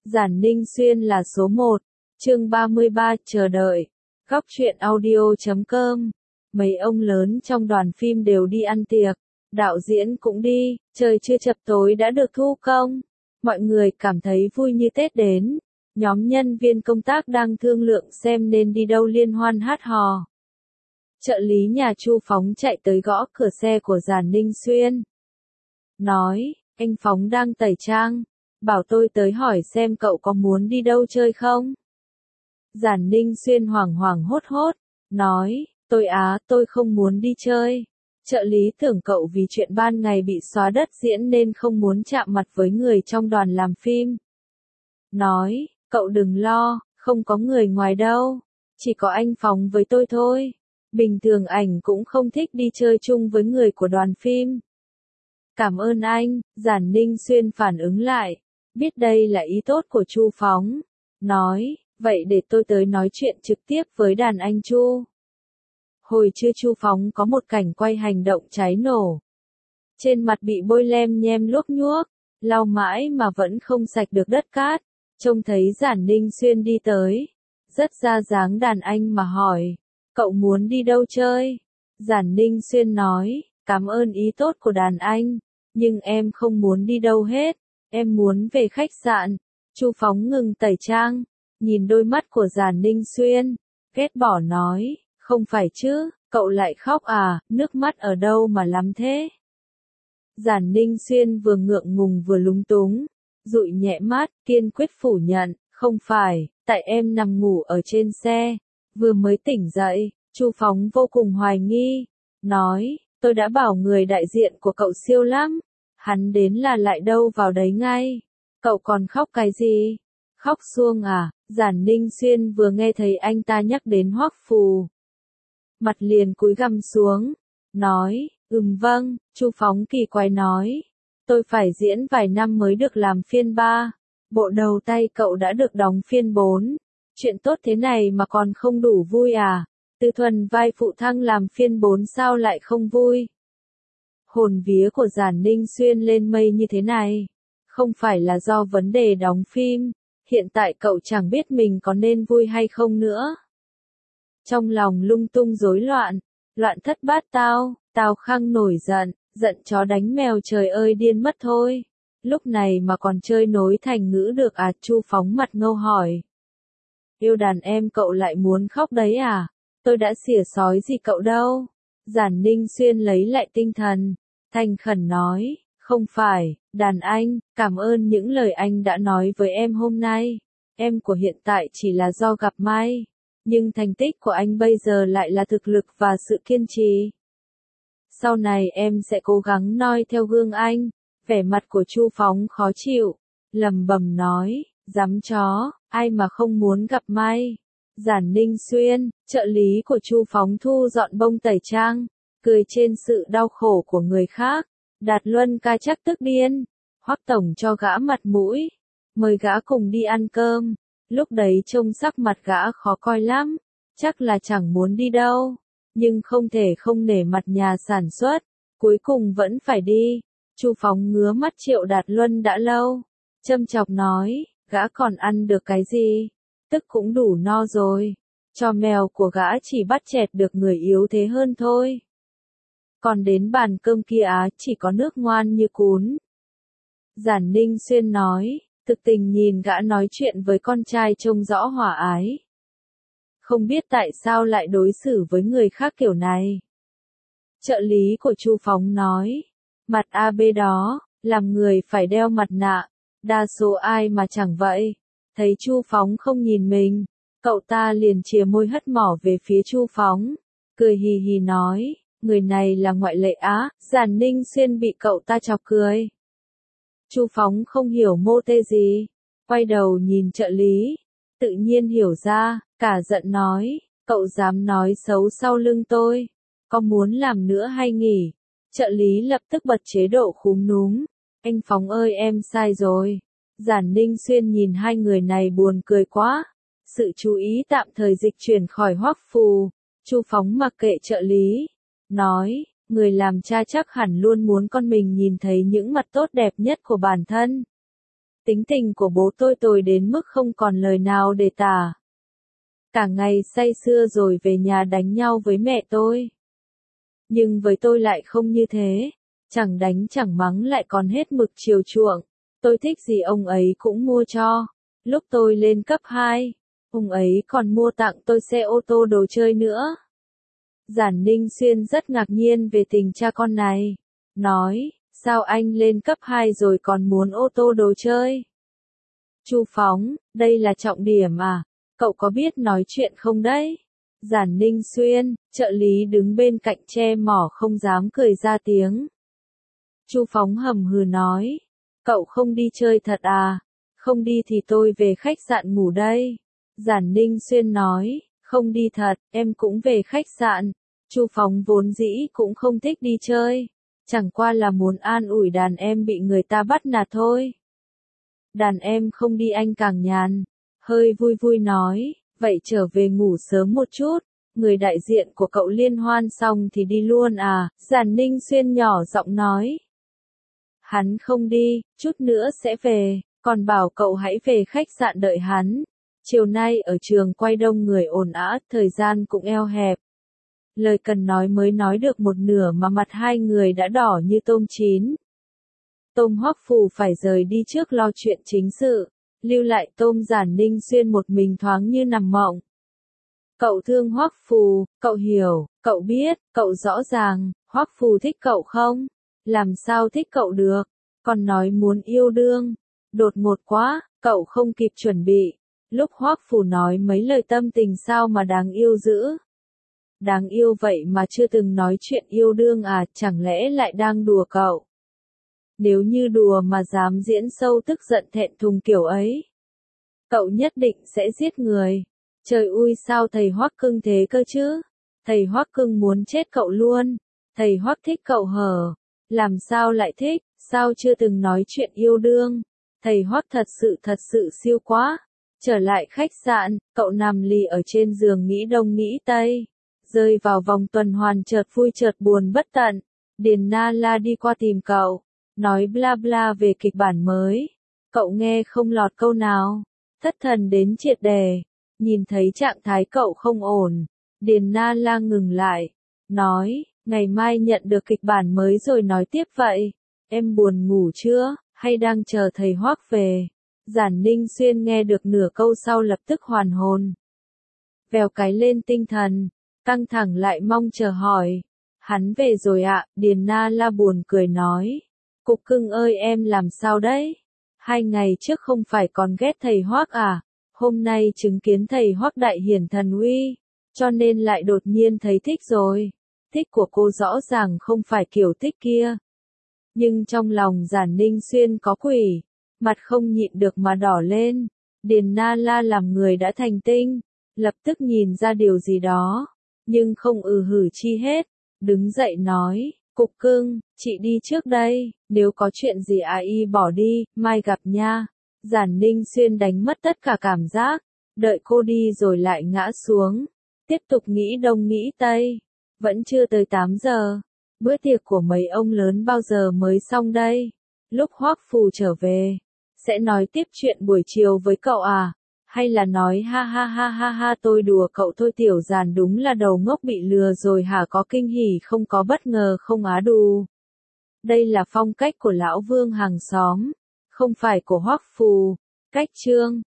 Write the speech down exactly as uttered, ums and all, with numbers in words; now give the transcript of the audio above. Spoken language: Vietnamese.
Giản Ninh Xuyên là số một. Chương ba mươi ba chờ đợi. Góc truyện audio chấm com. Mấy ông lớn trong đoàn phim đều đi ăn tiệc, đạo diễn cũng đi, trời chưa chập tối đã được thu công. Mọi người cảm thấy vui như Tết đến. Nhóm nhân viên công tác đang thương lượng xem nên đi đâu liên hoan hát hò. Trợ lý nhà Chu Phóng chạy tới gõ cửa xe của Giản Ninh Xuyên. Nói, anh Phóng đang tẩy trang, bảo tôi tới hỏi xem cậu có muốn đi đâu chơi không? Giản Ninh Xuyên hoảng hoảng hốt hốt, nói, tôi á, tôi không muốn đi chơi. Trợ lý tưởng cậu vì chuyện ban ngày bị xóa đất diễn nên không muốn chạm mặt với người trong đoàn làm phim. Nói, cậu đừng lo, không có người ngoài đâu, chỉ có anh Phóng với tôi thôi. Bình thường ảnh cũng không thích đi chơi chung với người của đoàn phim. Cảm ơn anh, Giản Ninh Xuyên phản ứng lại, biết đây là ý tốt của Chu Phóng. Nói, vậy để tôi tới nói chuyện trực tiếp với đàn anh Chu. Hồi trưa Chu Phóng có một cảnh quay hành động cháy nổ. Trên mặt bị bôi lem nhem luốc nhuốc, lau mãi mà vẫn không sạch được đất cát. Trông thấy Giản Ninh Xuyên đi tới, rất ra dáng đàn anh mà hỏi, cậu muốn đi đâu chơi? Giản Ninh Xuyên nói, cảm ơn ý tốt của đàn anh, nhưng em không muốn đi đâu hết, em muốn về khách sạn. Chu Phóng ngừng tẩy trang, nhìn đôi mắt của Giản Ninh Xuyên, ghét bỏ nói, không phải chứ, cậu lại khóc à, nước mắt ở đâu mà lắm thế? Giản Ninh Xuyên vừa ngượng ngùng vừa lúng túng, dụi nhẹ mắt, kiên quyết phủ nhận, không phải, tại em nằm ngủ ở trên xe, vừa mới tỉnh dậy. Chu Phóng vô cùng hoài nghi, nói, tôi đã bảo người đại diện của cậu siêu lắm, hắn đến là lại đâu vào đấy ngay, cậu còn khóc cái gì? Khóc suông à? Giản Ninh Xuyên vừa nghe thấy anh ta nhắc đến Hoắc Phù, mặt liền cúi gằm xuống, nói, ừm vâng. Chu Phóng kỳ quái nói, tôi phải diễn vài năm mới được làm phiên ba, bộ đầu tay cậu đã được đóng phiên bốn, chuyện tốt thế này mà còn không đủ vui à? Từ Thuần vai phụ thăng làm phiên bốn sao lại không vui? Hồn vía của Giản Ninh Xuyên lên mây như thế này, không phải là do vấn đề đóng phim, hiện tại cậu chẳng biết mình có nên vui hay không nữa. Trong lòng lung tung rối loạn, loạn thất bát tao, Tào Khang nổi giận, giận chó đánh mèo trời ơi điên mất thôi. Lúc này mà còn chơi nối thành ngữ được à? Chu Phóng mặt ngâu hỏi. Yêu đàn em cậu lại muốn khóc đấy à? Tôi đã xỉa sói gì cậu đâu. Giản Ninh Xuyên lấy lại tinh thần, thành khẩn nói, không phải, đàn anh, cảm ơn những lời anh đã nói với em hôm nay. Em của hiện tại chỉ là do gặp may, nhưng thành tích của anh bây giờ lại là thực lực và sự kiên trì. Sau này em sẽ cố gắng noi theo gương anh. Vẻ mặt của Chu Phóng khó chịu, lẩm bẩm nói, dám chó, ai mà không muốn gặp may. Giản Ninh Xuyên, trợ lý của Chu Phóng thu dọn bông tẩy trang, cười trên sự đau khổ của người khác. Đạt Luân ca chắc tức điên, Hoắc tổng cho gã mặt mũi, mời gã cùng đi ăn cơm. Lúc đấy trông sắc mặt gã khó coi lắm, chắc là chẳng muốn đi đâu, nhưng không thể không nể mặt nhà sản xuất, cuối cùng vẫn phải đi. Chu Phóng ngứa mắt Triệu Đạt Luân đã lâu, châm chọc nói, gã còn ăn được cái gì? Tức cũng đủ no rồi, cho mèo của gã chỉ bắt chẹt được người yếu thế hơn thôi. Còn đến bàn cơm kia á, chỉ có nước ngoan như cún. Giản Ninh Xuyên nói, thực tình nhìn gã nói chuyện với con trai trông rõ hòa ái. Không biết tại sao lại đối xử với người khác kiểu này. Trợ lý của Chu Phóng nói, mặt a bê đó, làm người phải đeo mặt nạ, đa số ai mà chẳng vậy. Thấy Chu Phóng không nhìn mình, cậu ta liền chìa môi hất mỏ về phía Chu Phóng, cười hì hì nói, người này là ngoại lệ á. Giản Ninh Xuyên bị cậu ta chọc cười. Chu Phóng không hiểu mô tê gì, quay đầu nhìn trợ lý, tự nhiên hiểu ra, cả giận nói, cậu dám nói xấu sau lưng tôi, có muốn làm nữa hay nghỉ? Trợ lý lập tức bật chế độ khúm núm, anh Phóng ơi em sai rồi. Giản Ninh Xuyên nhìn hai người này buồn cười quá, sự chú ý tạm thời dịch chuyển khỏi Hoắc Phù. Chu Phóng mặc kệ trợ lý, nói, người làm cha chắc hẳn luôn muốn con mình nhìn thấy những mặt tốt đẹp nhất của bản thân. Tính tình của bố tôi tồi đến mức không còn lời nào để tả. Cả ngày say sưa rồi về nhà đánh nhau với mẹ tôi. Nhưng với tôi lại không như thế. Chẳng đánh chẳng mắng lại còn hết mực chiều chuộng. Tôi thích gì ông ấy cũng mua cho. Lúc tôi lên cấp hai, ông ấy còn mua tặng tôi xe ô tô đồ chơi nữa. Giản Ninh Xuyên rất ngạc nhiên về tình cha con này. Nói, sao anh lên cấp hai rồi còn muốn ô tô đồ chơi? Chu Phóng, đây là trọng điểm à? Cậu có biết nói chuyện không đấy? Giản Ninh Xuyên, trợ lý đứng bên cạnh che mỏ không dám cười ra tiếng. Chu Phóng hầm hừ nói, cậu không đi chơi thật à? Không đi thì tôi về khách sạn ngủ đây. Giản Ninh Xuyên nói, không đi thật, em cũng về khách sạn. Chu Phóng vốn dĩ cũng không thích đi chơi. Chẳng qua là muốn an ủi đàn em bị người ta bắt nạt thôi. Đàn em không đi anh càng nhàn. Hơi vui vui nói, vậy trở về ngủ sớm một chút. Người đại diện của cậu liên hoan xong thì đi luôn à? Giản Ninh Xuyên nhỏ giọng nói. Hắn không đi, chút nữa sẽ về, còn bảo cậu hãy về khách sạn đợi hắn. Chiều nay ở trường quay đông người ồn ào, thời gian cũng eo hẹp. Lời cần nói mới nói được một nửa mà mặt hai người đã đỏ như tôm chín. Tôm Hoắc Phù phải rời đi trước lo chuyện chính sự, lưu lại Tôm Giản Ninh Xuyên một mình thoáng như nằm mộng. Cậu thương Hoắc Phù, cậu hiểu, cậu biết, cậu rõ ràng, Hoắc Phù thích cậu không? Làm sao thích cậu được? Còn nói muốn yêu đương. Đột ngột quá, cậu không kịp chuẩn bị. Lúc Hoắc Phù nói mấy lời tâm tình sao mà đáng yêu dữ. Đáng yêu vậy mà chưa từng nói chuyện yêu đương à, chẳng lẽ lại đang đùa cậu? Nếu như đùa mà dám diễn sâu tức giận thẹn thùng kiểu ấy, cậu nhất định sẽ giết người. Trời ui sao thầy Hoắc cưng thế cơ chứ? Thầy Hoắc cưng muốn chết cậu luôn. Thầy Hoắc thích cậu hở? Làm sao lại thích? Sao chưa từng nói chuyện yêu đương? Thầy Hoắc thật sự thật sự siêu quá. Trở lại khách sạn, cậu nằm lì ở trên giường nghĩ đông nghĩ tây. Rơi vào vòng tuần hoàn chợt vui chợt buồn bất tận. Điền Na La đi qua tìm cậu. Nói bla bla về kịch bản mới. Cậu nghe không lọt câu nào. Thất thần đến triệt đề. Nhìn thấy trạng thái cậu không ổn. Điền Na La ngừng lại. Nói, ngày mai nhận được kịch bản mới rồi nói tiếp vậy. Em buồn ngủ chưa, hay đang chờ thầy Hoắc về? Giản Ninh Xuyên nghe được nửa câu sau lập tức hoàn hồn. Vèo cái lên tinh thần. Căng thẳng lại mong chờ hỏi. Hắn về rồi ạ, Điền Na La buồn cười nói. Cục cưng ơi em làm sao đấy? Hai ngày trước không phải còn ghét thầy Hoắc à? Hôm nay chứng kiến thầy Hoắc đại hiển thần uy, cho nên lại đột nhiên thấy thích rồi. Thích của cô rõ ràng không phải kiểu thích kia. Nhưng trong lòng Giản Ninh Xuyên có quỷ, mặt không nhịn được mà đỏ lên. Điền Na La làm người đã thành tinh, lập tức nhìn ra điều gì đó, nhưng không ừ hử chi hết. Đứng dậy nói, cục cưng, chị đi trước đây, nếu có chuyện gì à y bỏ đi, mai gặp nha. Giản Ninh Xuyên đánh mất tất cả cảm giác, đợi cô đi rồi lại ngã xuống, tiếp tục nghĩ đông nghĩ tây. Vẫn chưa tới tám giờ, bữa tiệc của mấy ông lớn bao giờ mới xong đây? Lúc Hoắc Phù trở về, sẽ nói tiếp chuyện buổi chiều với cậu à? Hay là nói ha ha ha ha ha tôi đùa cậu thôi, Tiểu Giản đúng là đầu ngốc bị lừa rồi hả? Có kinh hỉ không có bất ngờ không á đù. Đây là phong cách của lão Vương hàng xóm, không phải của Hoắc Phù. Cách chương